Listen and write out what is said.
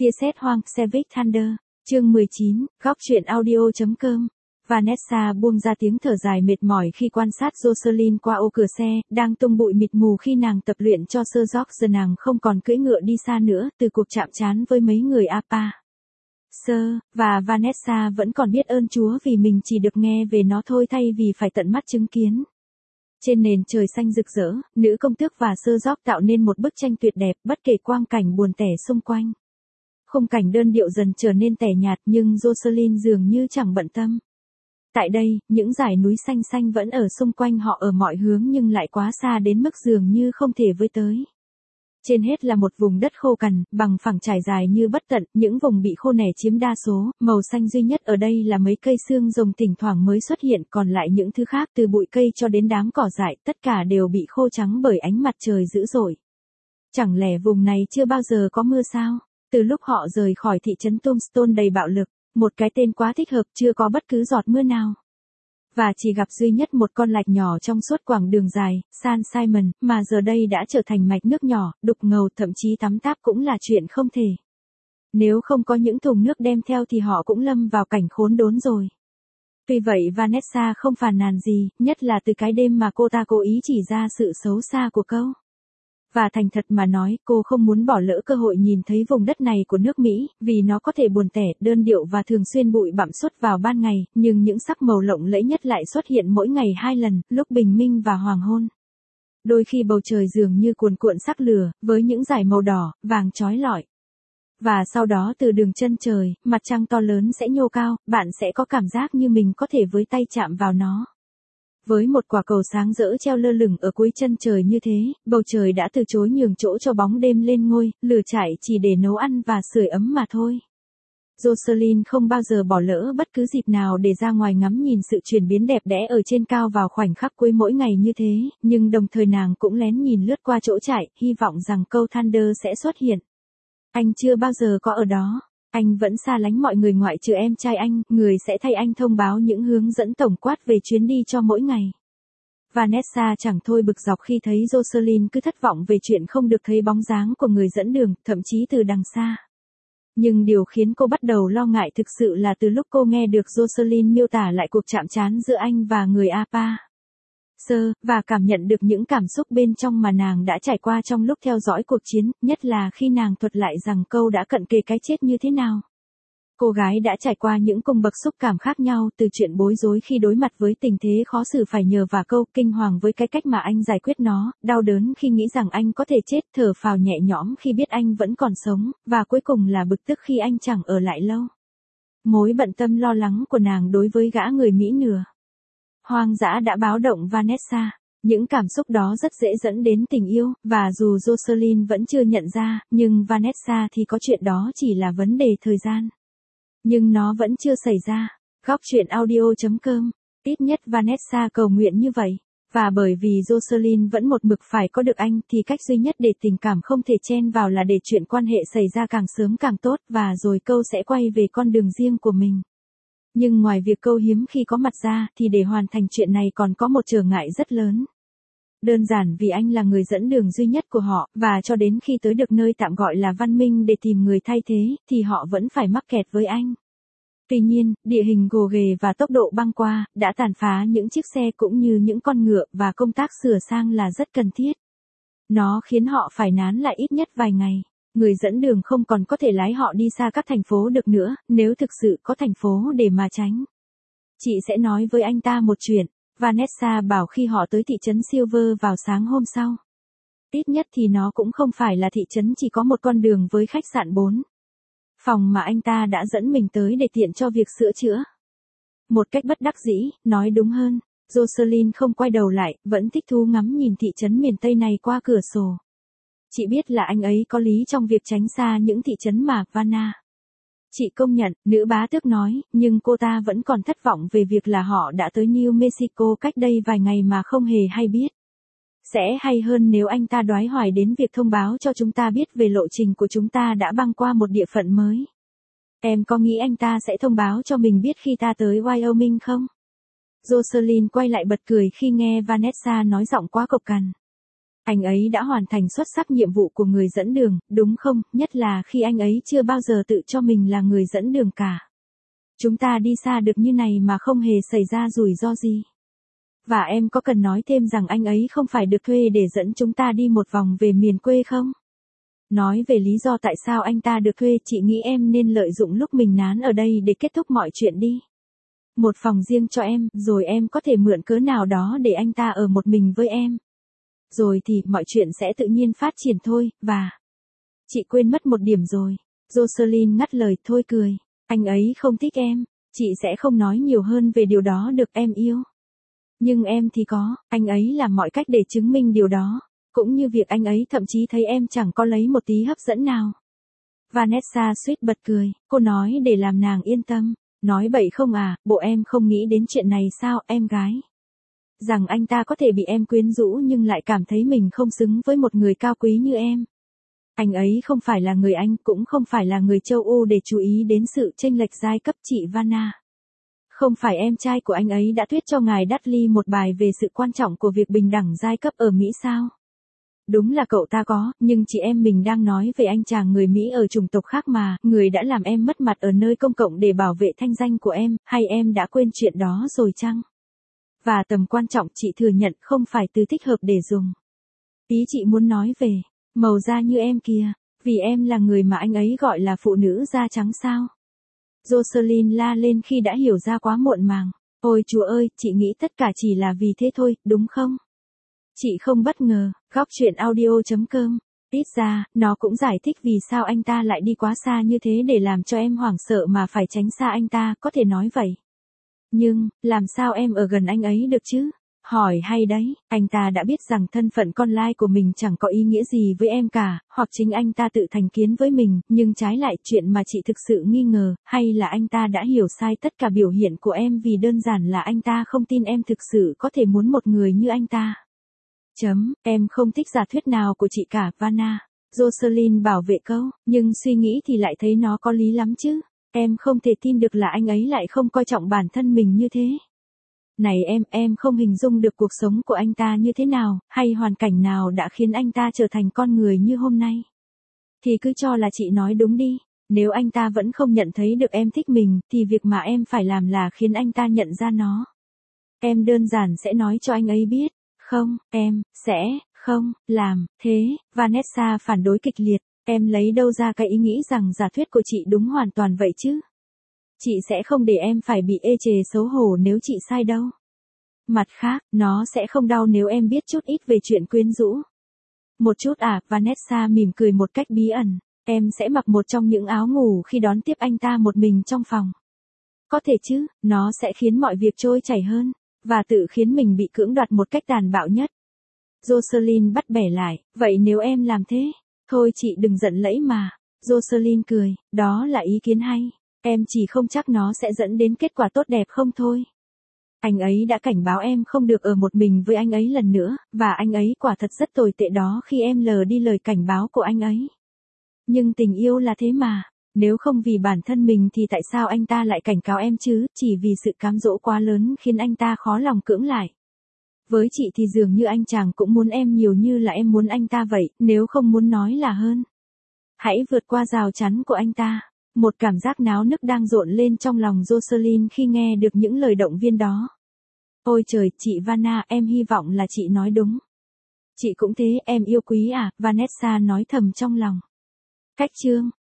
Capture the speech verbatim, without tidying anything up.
Tia sét hoang, Civic Thunder, chương mười chín, góc truyện audio chấm com. Vanessa buông ra tiếng thở dài mệt mỏi khi quan sát Jocelyn qua ô cửa xe, đang tung bụi mịt mù khi nàng tập luyện cho Sir George. Giờ nàng không còn cưỡi ngựa đi xa nữa từ cuộc chạm trán với mấy người a pê a. Sir, và Vanessa vẫn còn biết ơn Chúa vì mình chỉ được nghe về nó thôi thay vì phải tận mắt chứng kiến. Trên nền trời xanh rực rỡ, nữ công tước và Sir George tạo nên một bức tranh tuyệt đẹp bất kể quang cảnh buồn tẻ xung quanh. Khung cảnh đơn điệu dần trở nên tẻ nhạt nhưng Jocelyn dường như chẳng bận tâm. Tại đây, những dải núi xanh xanh vẫn ở xung quanh họ ở mọi hướng nhưng lại quá xa đến mức dường như không thể với tới. Trên hết là một vùng đất khô cằn, bằng phẳng trải dài như bất tận, những vùng bị khô nẻ chiếm đa số, màu xanh duy nhất ở đây là mấy cây xương rồng thỉnh thoảng mới xuất hiện, còn lại những thứ khác từ bụi cây cho đến đám cỏ dại, tất cả đều bị khô trắng bởi ánh mặt trời dữ dội. Chẳng lẽ vùng này chưa bao giờ có mưa sao? Từ lúc họ rời khỏi thị trấn Tombstone đầy bạo lực, một cái tên quá thích hợp, chưa có bất cứ giọt mưa nào. Và chỉ gặp duy nhất một con lạch nhỏ trong suốt quãng đường dài, San Simon, mà giờ đây đã trở thành mạch nước nhỏ, đục ngầu, thậm chí tắm táp cũng là chuyện không thể. Nếu không có những thùng nước đem theo thì họ cũng lâm vào cảnh khốn đốn rồi. Tuy vậy Vanessa không phàn nàn gì, nhất là từ cái đêm mà cô ta cố ý chỉ ra sự xấu xa của câu. Và thành thật mà nói, cô không muốn bỏ lỡ cơ hội nhìn thấy vùng đất này của nước Mỹ, vì nó có thể buồn tẻ, đơn điệu và thường xuyên bụi bặm suốt vào ban ngày, nhưng những sắc màu lộng lẫy nhất lại xuất hiện mỗi ngày hai lần, lúc bình minh và hoàng hôn. Đôi khi bầu trời dường như cuồn cuộn sắc lửa, với những dải màu đỏ, vàng chói lọi. Và sau đó từ đường chân trời, mặt trăng to lớn sẽ nhô cao, bạn sẽ có cảm giác như mình có thể với tay chạm vào nó. Với một quả cầu sáng rỡ treo lơ lửng ở cuối chân trời như thế, bầu trời đã từ chối nhường chỗ cho bóng đêm lên ngôi, lửa trại chỉ để nấu ăn và sưởi ấm mà thôi. Jocelyn không bao giờ bỏ lỡ bất cứ dịp nào để ra ngoài ngắm nhìn sự chuyển biến đẹp đẽ ở trên cao vào khoảnh khắc cuối mỗi ngày như thế, nhưng đồng thời nàng cũng lén nhìn lướt qua chỗ trại, hy vọng rằng câu Thunder sẽ xuất hiện. Anh chưa bao giờ có ở đó. Anh vẫn xa lánh mọi người ngoại trừ em trai anh, người sẽ thay anh thông báo những hướng dẫn tổng quát về chuyến đi cho mỗi ngày. Vanessa chẳng thôi bực dọc khi thấy Jocelyn cứ thất vọng về chuyện không được thấy bóng dáng của người dẫn đường, thậm chí từ đằng xa. Nhưng điều khiến cô bắt đầu lo ngại thực sự là từ lúc cô nghe được Jocelyn miêu tả lại cuộc chạm trán giữa anh và người a pê a. Sơ, và cảm nhận được những cảm xúc bên trong mà nàng đã trải qua trong lúc theo dõi cuộc chiến, nhất là khi nàng thuật lại rằng câu đã cận kề cái chết như thế nào. Cô gái đã trải qua những cung bậc xúc cảm khác nhau, từ chuyện bối rối khi đối mặt với tình thế khó xử phải nhờ vả câu, kinh hoàng với cái cách mà anh giải quyết nó, đau đớn khi nghĩ rằng anh có thể chết, thở phào nhẹ nhõm khi biết anh vẫn còn sống, và cuối cùng là bực tức khi anh chẳng ở lại lâu. Mối bận tâm lo lắng của nàng đối với gã người Mỹ nửa hoang dã đã báo động Vanessa. Những cảm xúc đó rất dễ dẫn đến tình yêu, và dù Jocelyn vẫn chưa nhận ra, nhưng Vanessa thì có chuyện đó chỉ là vấn đề thời gian. Nhưng nó vẫn chưa xảy ra. Góc truyện audio chấm com. Ít nhất Vanessa cầu nguyện như vậy. Và bởi vì Jocelyn vẫn một mực phải có được anh thì cách duy nhất để tình cảm không thể chen vào là để chuyện quan hệ xảy ra càng sớm càng tốt, và rồi câu sẽ quay về con đường riêng của mình. Nhưng ngoài việc câu hiếm khi có mặt ra thì để hoàn thành chuyện này còn có một trở ngại rất lớn. Đơn giản vì anh là người dẫn đường duy nhất của họ, và cho đến khi tới được nơi tạm gọi là văn minh để tìm người thay thế, thì họ vẫn phải mắc kẹt với anh. Tuy nhiên, địa hình gồ ghề và tốc độ băng qua, đã tàn phá những chiếc xe cũng như những con ngựa, và công tác sửa sang là rất cần thiết. Nó khiến họ phải nán lại ít nhất vài ngày. Người dẫn đường không còn có thể lái họ đi xa các thành phố được nữa, nếu thực sự có thành phố để mà tránh. Chị sẽ nói với anh ta một chuyện, Vanessa bảo khi họ tới thị trấn Silver vào sáng hôm sau. Ít nhất thì nó cũng không phải là thị trấn chỉ có một con đường với khách sạn bốn phòng mà anh ta đã dẫn mình tới để tiện cho việc sửa chữa. Một cách bất đắc dĩ, nói đúng hơn, Jocelyn không quay đầu lại, vẫn thích thú ngắm nhìn thị trấn miền Tây này qua cửa sổ. Chị biết là anh ấy có lý trong việc tránh xa những thị trấn mà Vanna. Chị công nhận, nữ bá tước nói, nhưng cô ta vẫn còn thất vọng về việc là họ đã tới New Mexico cách đây vài ngày mà không hề hay biết. Sẽ hay hơn nếu anh ta đoái hoài đến việc thông báo cho chúng ta biết về lộ trình của chúng ta đã băng qua một địa phận mới. Em có nghĩ anh ta sẽ thông báo cho mình biết khi ta tới Wyoming không? Jocelyn quay lại bật cười khi nghe Vanessa nói giọng quá cộc cằn. Anh ấy đã hoàn thành xuất sắc nhiệm vụ của người dẫn đường, đúng không, nhất là khi anh ấy chưa bao giờ tự cho mình là người dẫn đường cả. Chúng ta đi xa được như này mà không hề xảy ra rủi ro gì. Và em có cần nói thêm rằng anh ấy không phải được thuê để dẫn chúng ta đi một vòng về miền quê không? Nói về lý do tại sao anh ta được thuê, chị nghĩ em nên lợi dụng lúc mình nán ở đây để kết thúc mọi chuyện đi. Một phòng riêng cho em, rồi em có thể mượn cớ nào đó để anh ta ở một mình với em. Rồi thì mọi chuyện sẽ tự nhiên phát triển thôi, và... Chị quên mất một điểm rồi. Jocelyn ngắt lời, thôi cười. Anh ấy không thích em. Chị sẽ không nói nhiều hơn về điều đó được, em yêu. Nhưng em thì có, anh ấy làm mọi cách để chứng minh điều đó. Cũng như việc anh ấy thậm chí thấy em chẳng có lấy một tí hấp dẫn nào. Vanessa suýt bật cười, cô nói để làm nàng yên tâm. Nói bậy không à, bộ em không nghĩ đến chuyện này sao, em gái? Rằng anh ta có thể bị em quyến rũ nhưng lại cảm thấy mình không xứng với một người cao quý như em. Anh ấy không phải là người Anh, cũng không phải là người châu Âu để chú ý đến sự chênh lệch giai cấp, chị Vanna. Không phải em trai của anh ấy đã thuyết cho ngài Dudley một bài về sự quan trọng của việc bình đẳng giai cấp ở Mỹ sao? Đúng là cậu ta có, nhưng chị em mình đang nói về anh chàng người Mỹ ở chủng tộc khác mà, người đã làm em mất mặt ở nơi công cộng để bảo vệ thanh danh của em, hay em đã quên chuyện đó rồi chăng? Và tầm quan trọng chị thừa nhận không phải từ thích hợp để dùng. Ý chị muốn nói về, màu da như em kìa, vì em là người mà anh ấy gọi là phụ nữ da trắng sao? Jocelyn la lên khi đã hiểu ra quá muộn màng. Ôi Chúa ơi, chị nghĩ tất cả chỉ là vì thế thôi, đúng không? Chị không bất ngờ, góc chuyện audio chấm com. Ít ra, nó cũng giải thích vì sao anh ta lại đi quá xa như thế để làm cho em hoảng sợ mà phải tránh xa anh ta, có thể nói vậy. Nhưng, làm sao em ở gần anh ấy được chứ? Hỏi hay đấy, anh ta đã biết rằng thân phận con lai của mình chẳng có ý nghĩa gì với em cả, hoặc chính anh ta tự thành kiến với mình, nhưng trái lại chuyện mà chị thực sự nghi ngờ, hay là anh ta đã hiểu sai tất cả biểu hiện của em vì đơn giản là anh ta không tin em thực sự có thể muốn một người như anh ta. Chấm, em không thích giả thuyết nào của chị cả, Vanna. Jocelyn bảo vệ câu, nhưng suy nghĩ thì lại thấy nó có lý lắm chứ. Em không thể tin được là anh ấy lại không coi trọng bản thân mình như thế. Này em, em không hình dung được cuộc sống của anh ta như thế nào, hay hoàn cảnh nào đã khiến anh ta trở thành con người như hôm nay. Thì cứ cho là chị nói đúng đi, nếu anh ta vẫn không nhận thấy được em thích mình, thì việc mà em phải làm là khiến anh ta nhận ra nó. Em đơn giản sẽ nói cho anh ấy biết, không, em, sẽ, không, làm, thế, Vanessa phản đối kịch liệt, em lấy đâu ra cái ý nghĩ rằng giả thuyết của chị đúng hoàn toàn vậy chứ. Chị sẽ không để em phải bị ê chề xấu hổ nếu chị sai đâu. Mặt khác, nó sẽ không đau nếu em biết chút ít về chuyện quyến rũ. Một chút à, Vanessa mỉm cười một cách bí ẩn. Em sẽ mặc một trong những áo ngủ khi đón tiếp anh ta một mình trong phòng. Có thể chứ, nó sẽ khiến mọi việc trôi chảy hơn, và tự khiến mình bị cưỡng đoạt một cách tàn bạo nhất. Jocelyn bắt bẻ lại, vậy nếu em làm thế, thôi chị đừng giận lẫy mà. Jocelyn cười, đó là ý kiến hay. Em chỉ không chắc nó sẽ dẫn đến kết quả tốt đẹp không thôi. Anh ấy đã cảnh báo em không được ở một mình với anh ấy lần nữa, và anh ấy quả thật rất tồi tệ đó khi em lờ đi lời cảnh báo của anh ấy. Nhưng tình yêu là thế mà, nếu không vì bản thân mình thì tại sao anh ta lại cảnh cáo em chứ, chỉ vì sự cám dỗ quá lớn khiến anh ta khó lòng cưỡng lại. Với chị thì dường như anh chàng cũng muốn em nhiều như là em muốn anh ta vậy, nếu không muốn nói là hơn. Hãy vượt qua rào chắn của anh ta. Một cảm giác náo nức đang rộn lên trong lòng Jocelyn khi nghe được những lời động viên đó. Ôi trời, chị Vanna, em hy vọng là chị nói đúng. Chị cũng thế, em yêu quý à, Vanessa nói thầm trong lòng. Cách chương